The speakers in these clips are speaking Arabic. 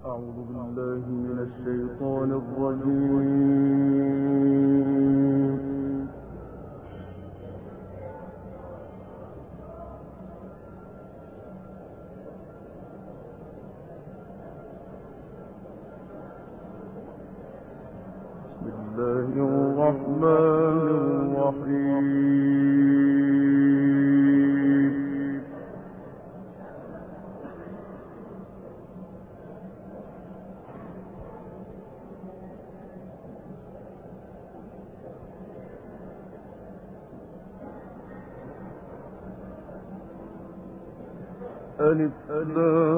أعوذ بالله من الشيطان الرجيم. بسم الله الرحمن الرحيم. ألف لام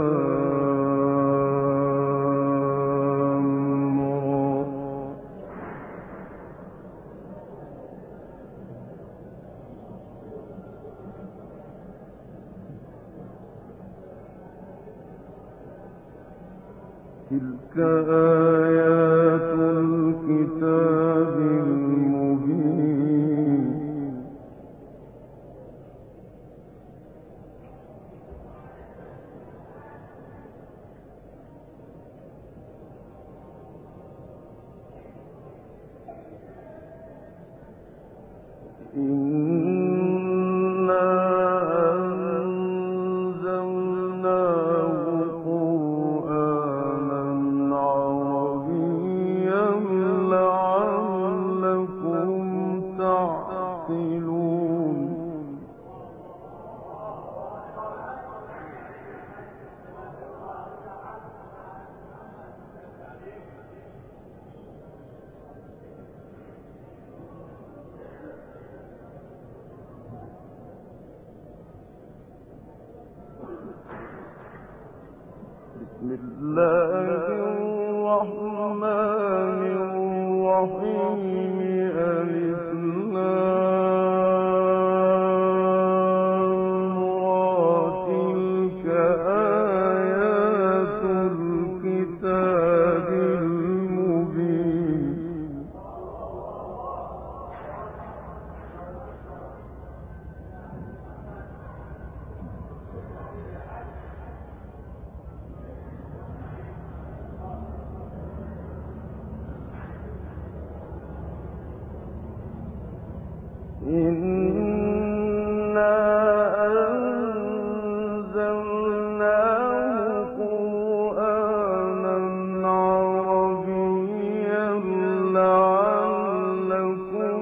را. تلك آيات الكتاب المبين. إنا أنزلناه قرآنا عربيا لعلكم تعقلون. بسم الله الرحمن الرحيم. ألف لام را. تلك آيات الكتاب المبين. إنا أنزلناه قرآنا عربيا لعلكم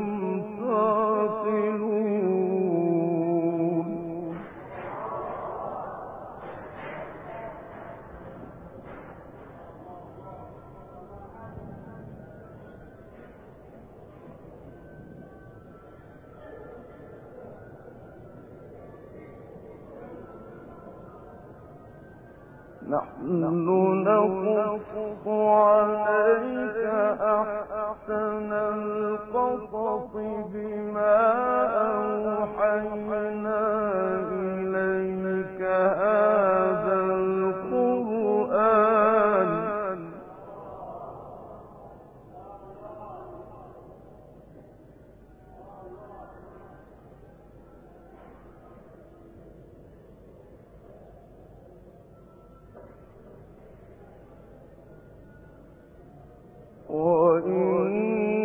تعقلون. نحن نقص عليك أحسن القصص بما أوحينا إليك هذا القرآن. وإن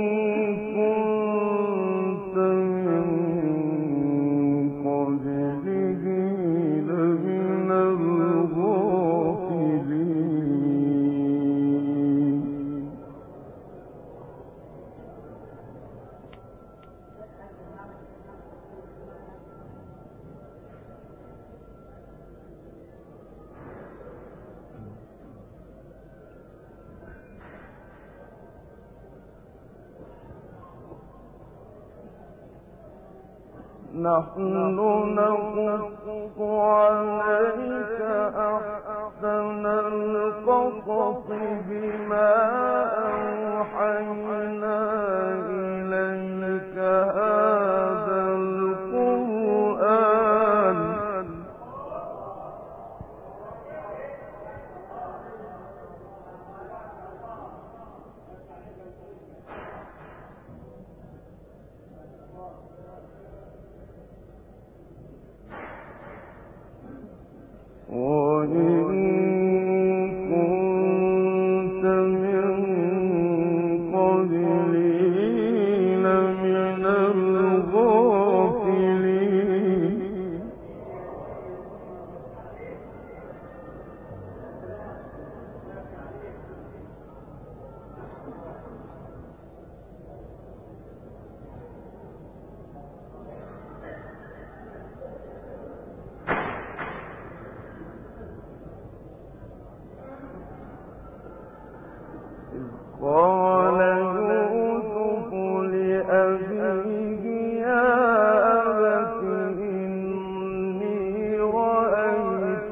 كنت من قبله لمن الغافلين. نحن نقص عليك أحسن القصص بما أوحينا إليك هذا القرآن. وإن قال يوسف لأبيه يا أبت إني رأيت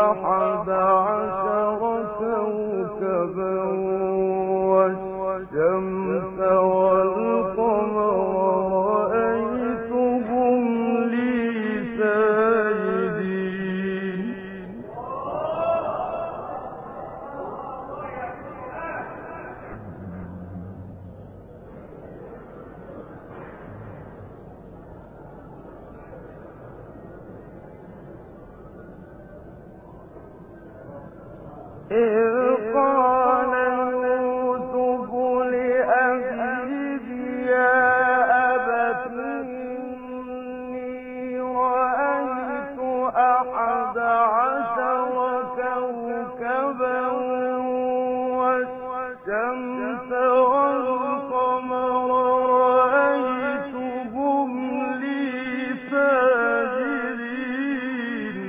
11 كوكبا والشمس والقمر رأيتهم لي ساجدين. إذ قال يوسف لأبيه يا أبت إني رأيت 11 كوكبا والشمس والقمر رأيتهم لي ساجدين.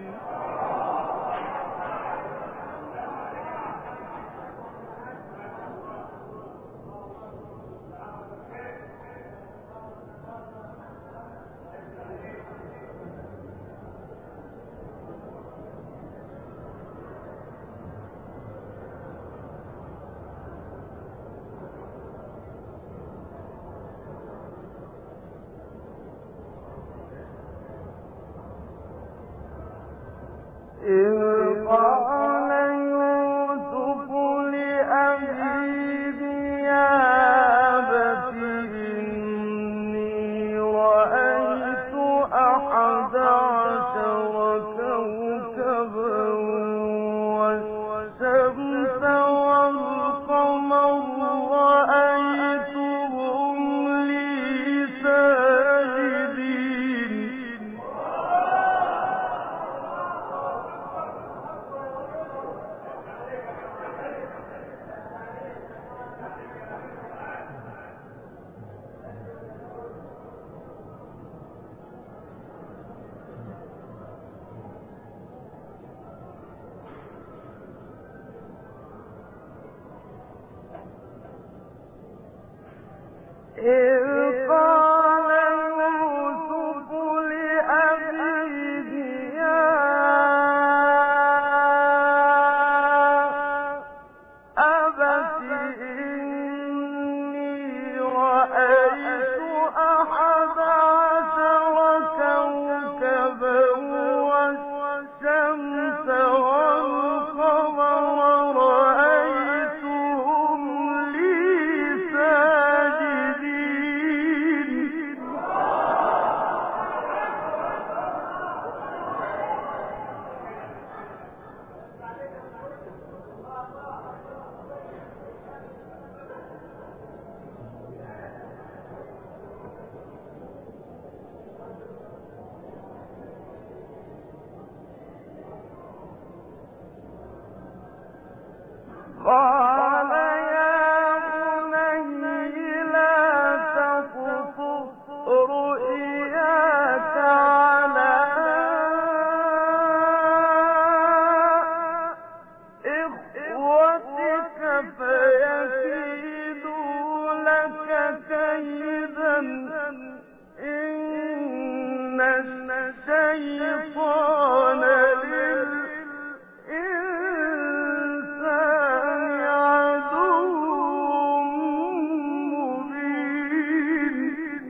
إذ قال يوسف لأبيه يا أبت إني رأيت 11 كوكبا والشمس والقمر رأيتهم لي ساجدين. إذ قال يوسف لأبيه يا أبت إني رأيت 11 كوكبا والشمس والقمر رأيتهم لي ساجدين. قال يا بني لا تقصص رؤياك على إخوتك فيكيدوا لك كيدا إن الشيطان للإنسان عدو مبين.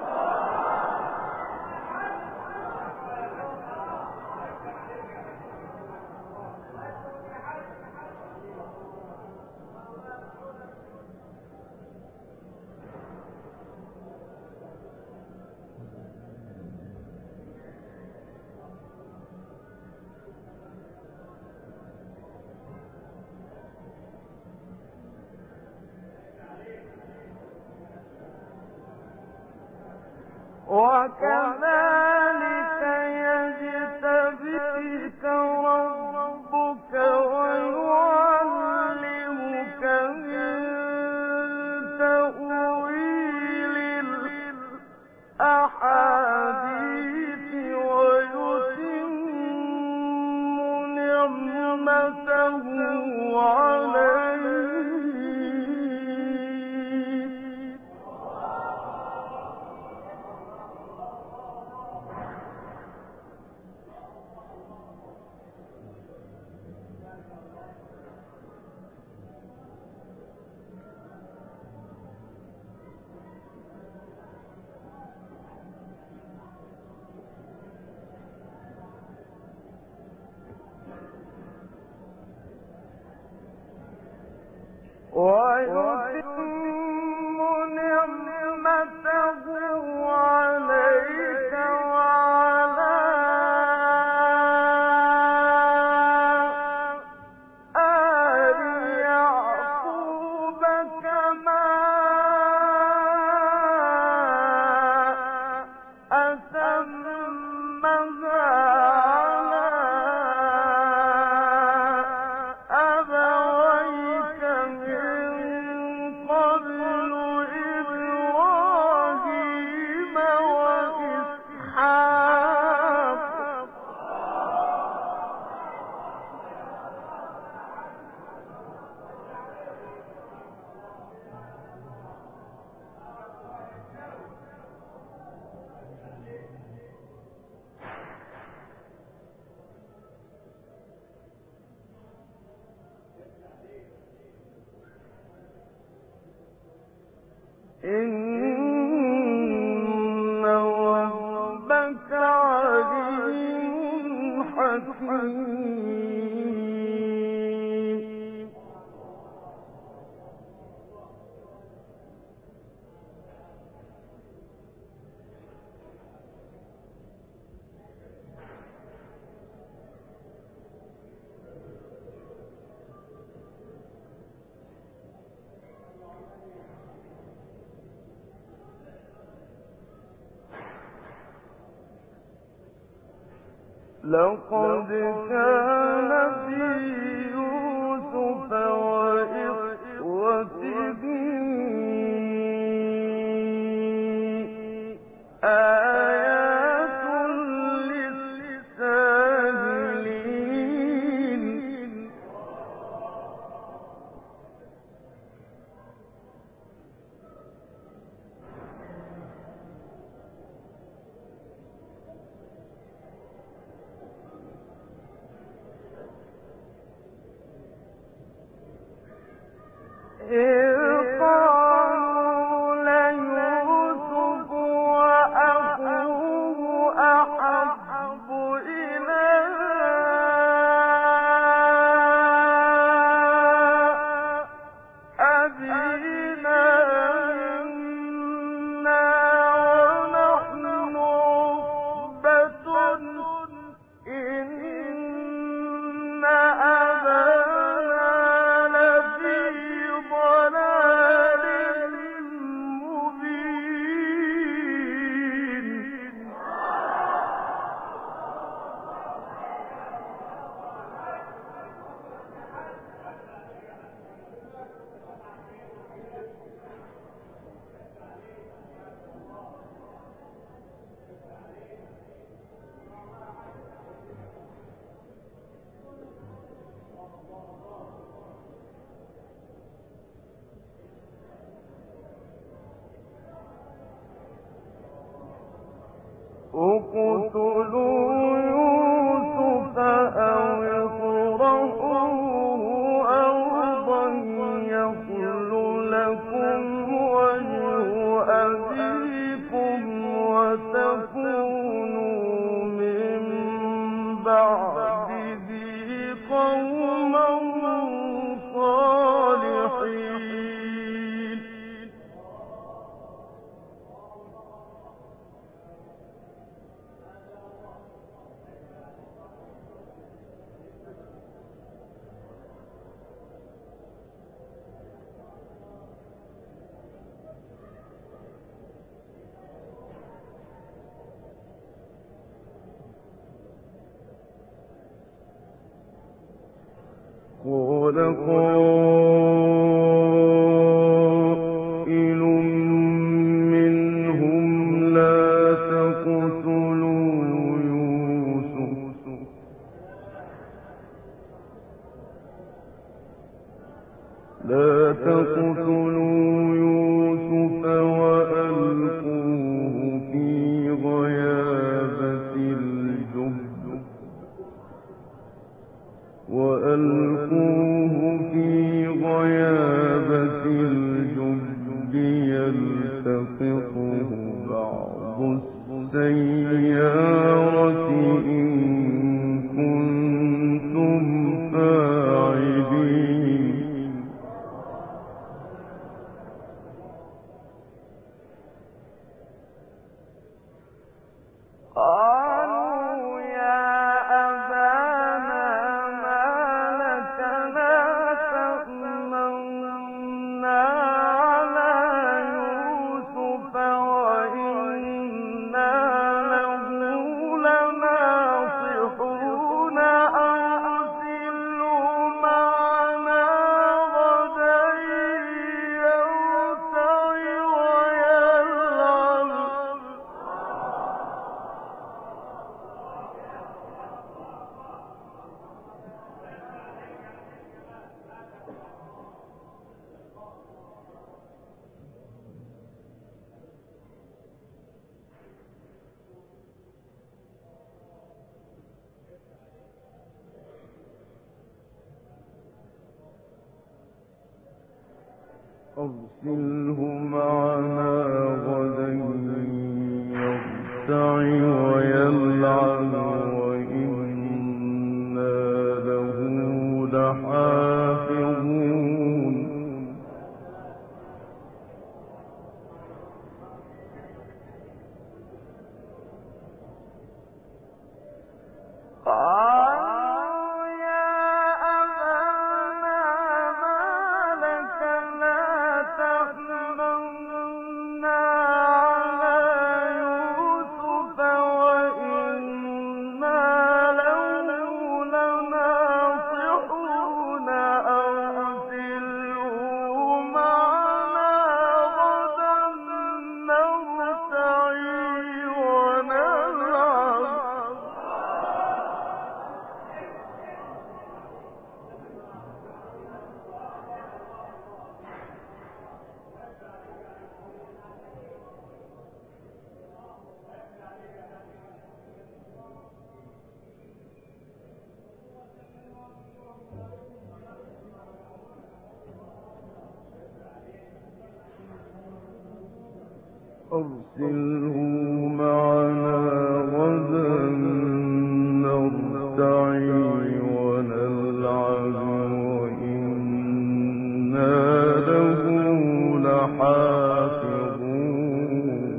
وكذلك يجتبيك ربك ويعلمك من تأويل الأحاديث ويتم نعمته عليك ويتم نعمته عليك وعلى آل يعقوب كما أتمها على أبويك من قبل إبراهيم وإسحاق. إن ربك عليم حكيم. لقد كان في يوسف وإخوته آيات للسائلين. إذ قالوا ليوسف وأخوه أحب إلى أبينا منا ونحن عصبة إن أبانا لفي ضلال مبين. اقتلوا يوسف أو اطرحوه أرضا يخل لكم وجه أبيكم وتكونوا من بعده قوما صالحين. قال قائل منهم لا تقتلوا يوسف وألقوه في غيابة الجب يلتقطه بعض السيارة إن كنتم فاعلين. أرسله معنا غدا يرتع ويلعب وإنا له لحافظون أرسله معنا غدا نرتع ونلعب وإنا له لحافظون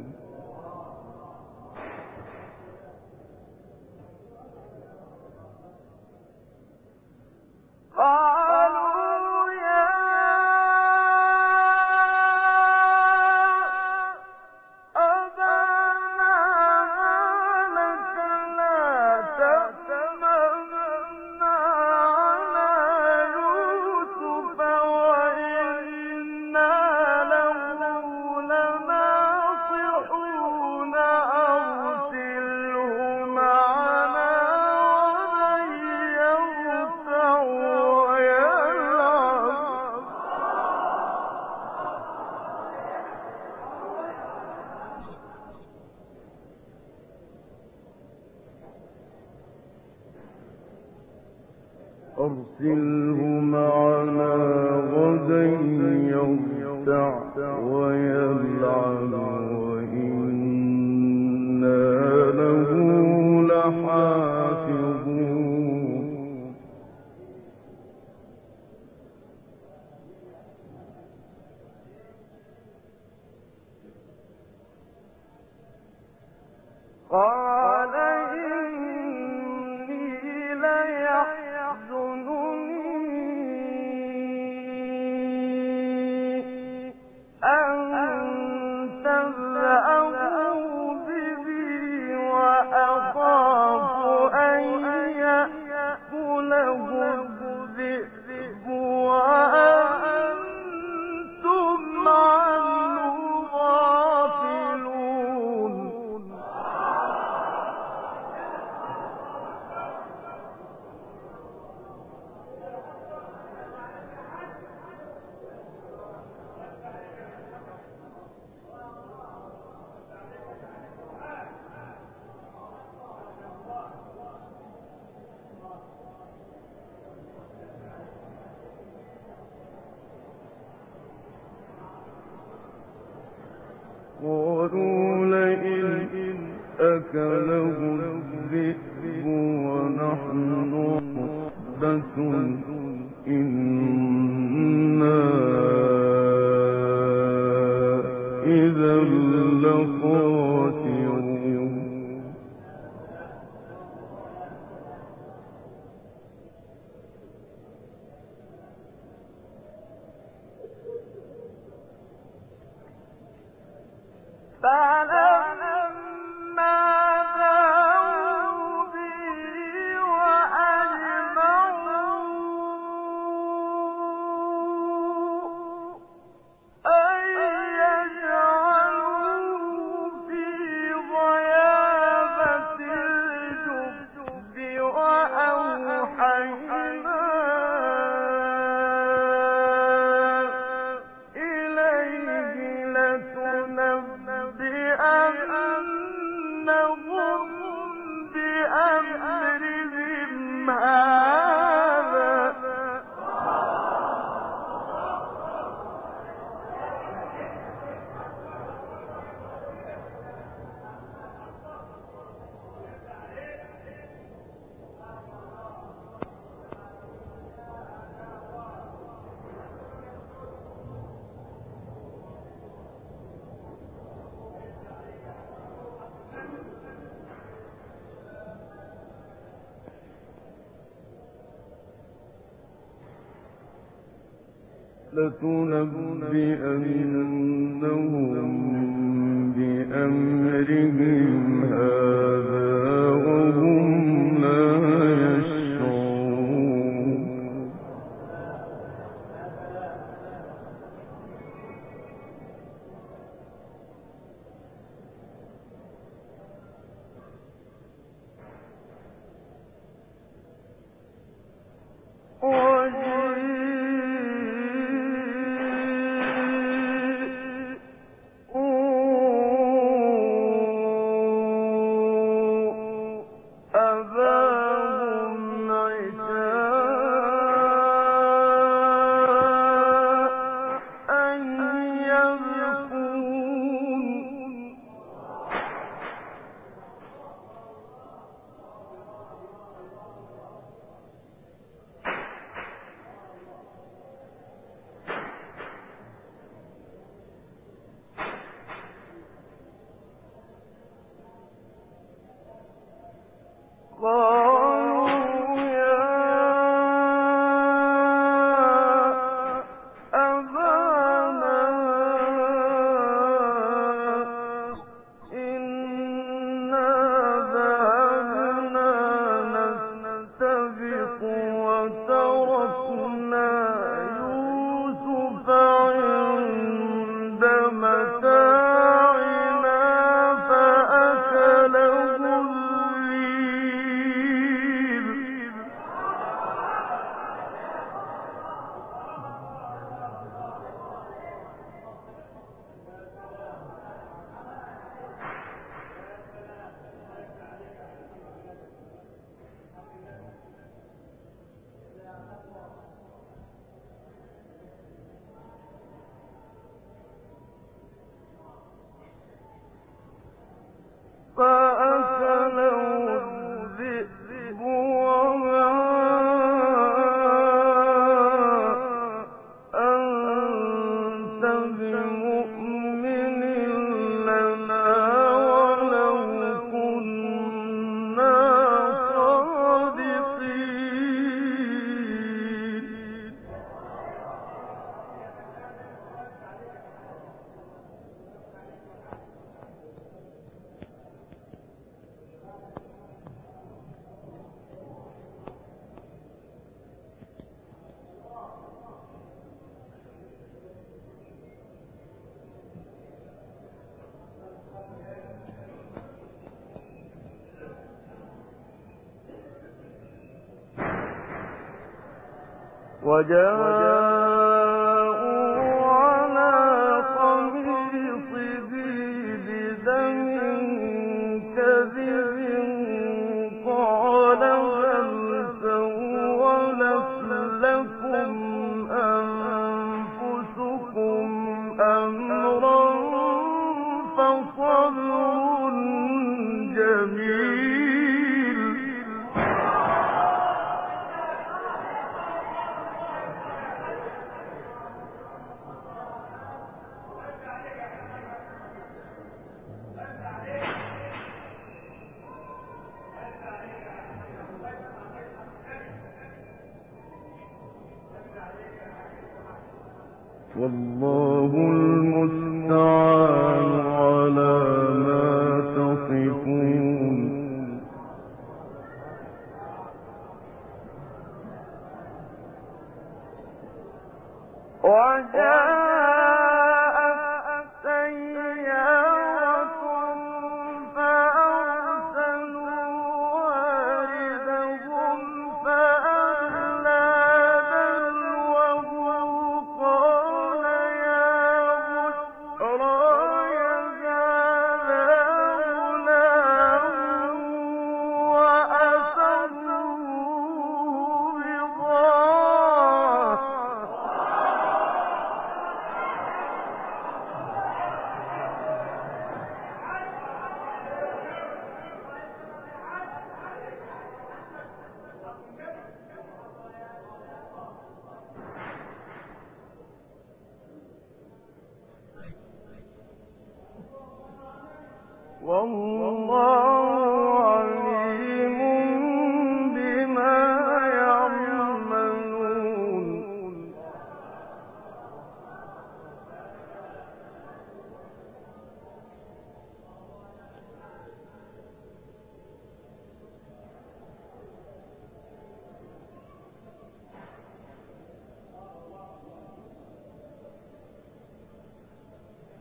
أرسله معنا غدا يرتع ويلعب وإنا له لحافظون قال إني ليحزنني أن تذهبوا به وأخاف أن يأكله الذئب وأنتم عنه غافلون قالوا لئن أكله الذئب ونحن عصبة إنا إذا لخاسرون فلما ذهبوا به وأجمعوا لتنبئنهم بأمرهم هذا وهم لا يشعرون وجاءوا على قميصه بدم كذب قال بل سولت لكم أنفسكم أمرا فصبر جميل والله المستعان على ما تصفون وجاءت سيارة فأرسلوا واردهم فأدلى دلوه قال يا بشرى هذا غلام وأسروه بضاعة والله عليم بما يعملون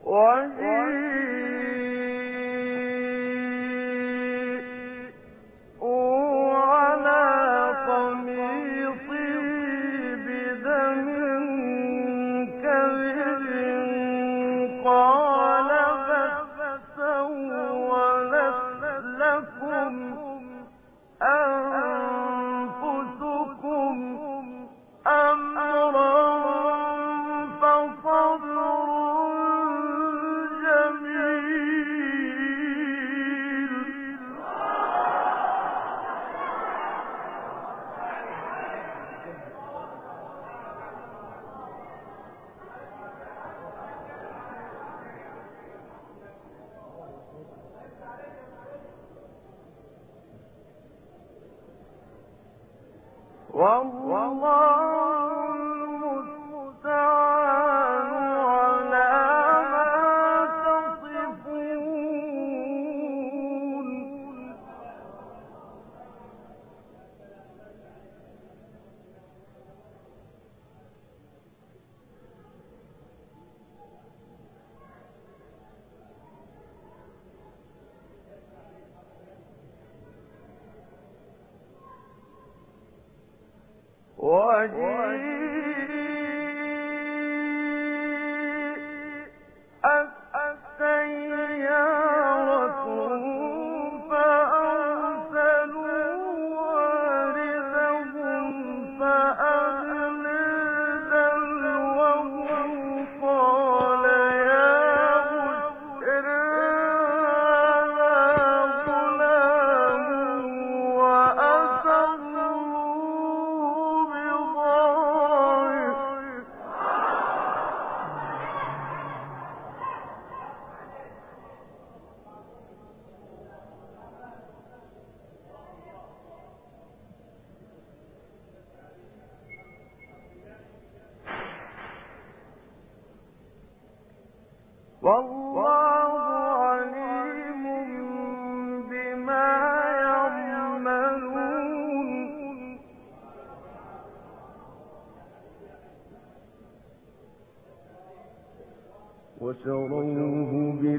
وشروه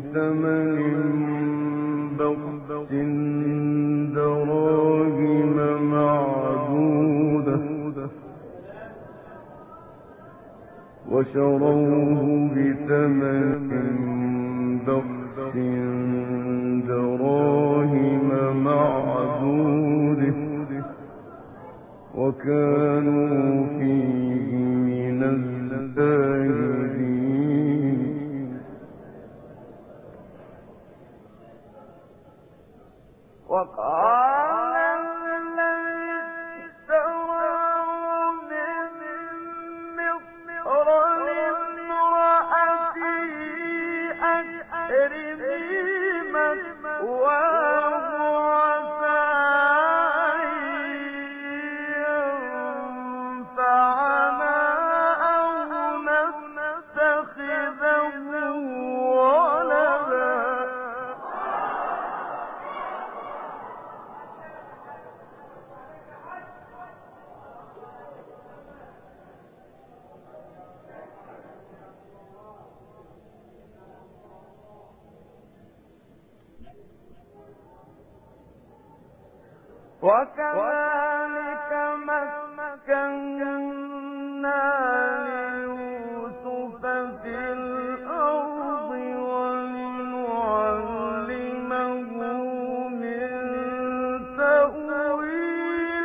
بثمن بخس دراهم معدودة وكانوا فيه من الزاهدين. وقال الذي اشتراه من مصر لامرأته أكرمي مثواه عسى أن ينفعنا أو نتخذه ولدا. وكذلك مكنا ليوسف في الأرض ولنعلمه من تأويل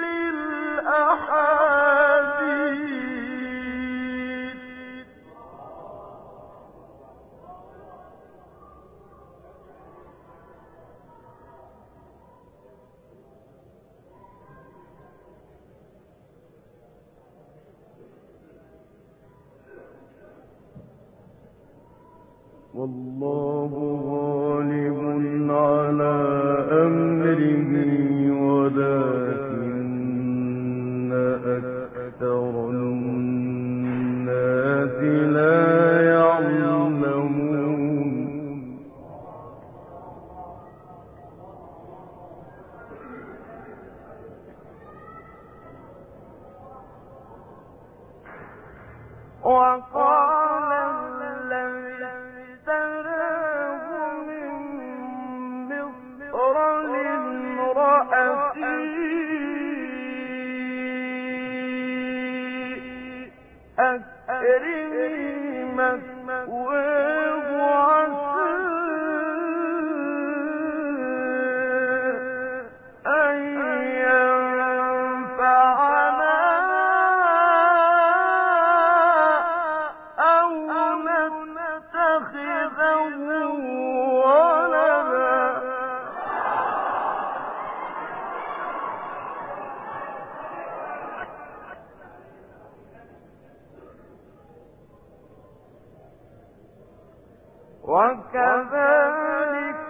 الأحاديث. والله غالب على أمره ولكن أكثر الناس لا يعلمون. وقال الذي وكذلك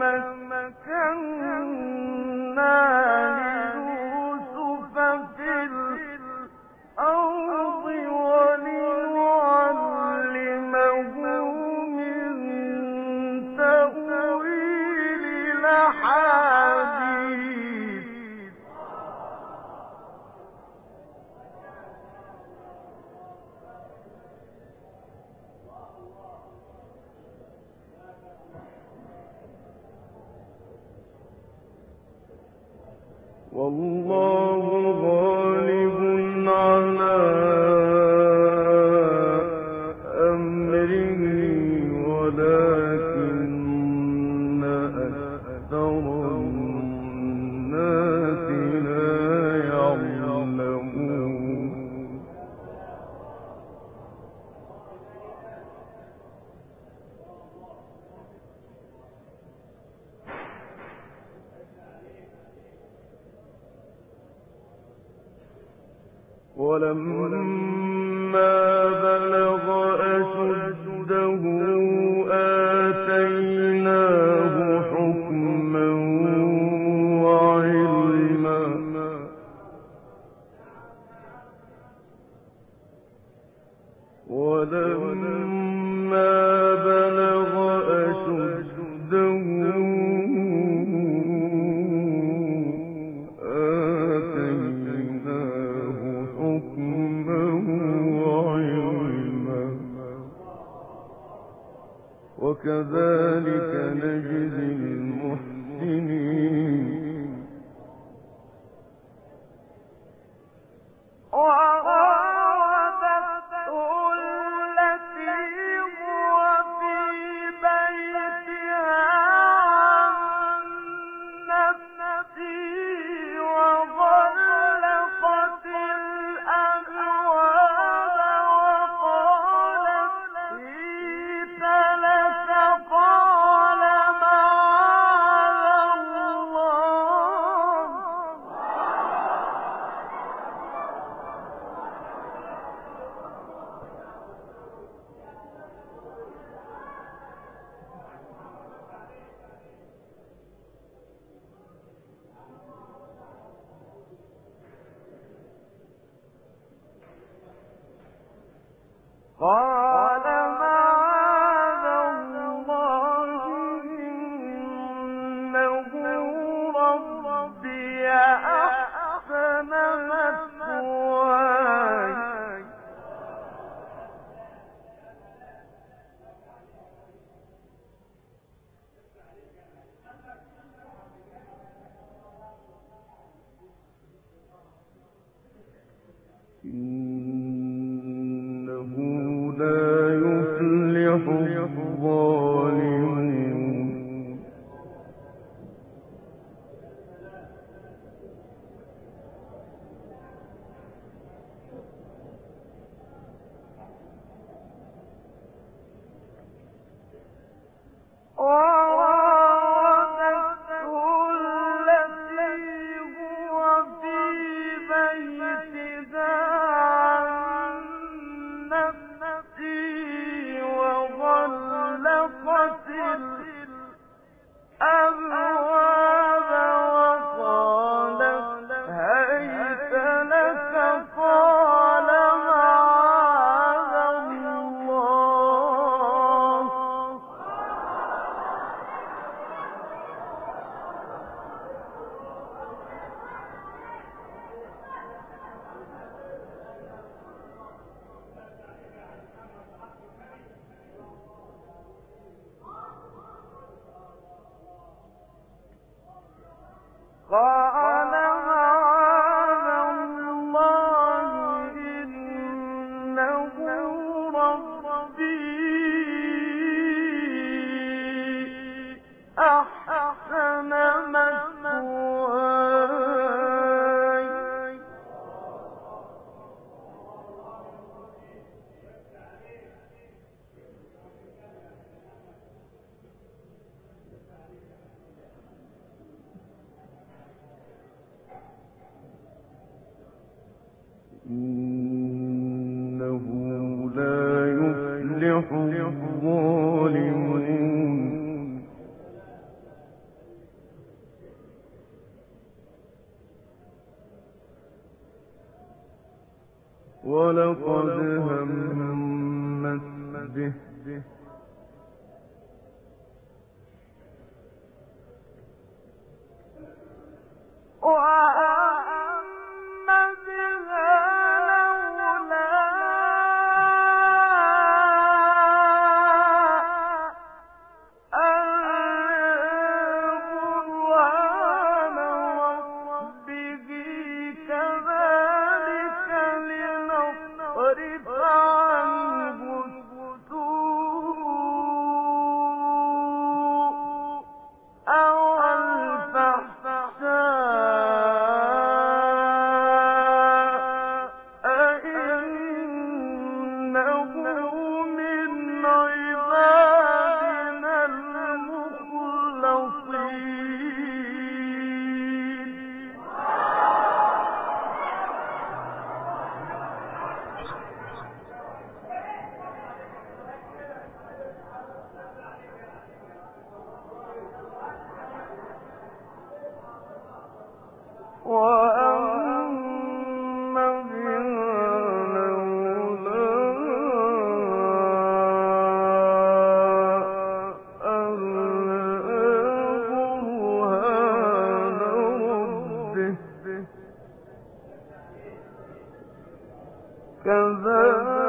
مكنا ليوسف في الأرض ولنعلمه من تأويل الأحاديث والله غالب على أمره ولكن أكثر الناس لا يعلمون ولما بلغ أشده آتيناه حكما وعلما ولما بلغ أشده وكذلك نجزي المحسنين وراودته التي هو في بيتها عن نفسه وغلقت الأبواب وقالت هيت لك قال معاذ الله قال معاذ الله إنه ربي أحسن مثواي إنه لا يفلح الظالمون ولقد همت به كذلك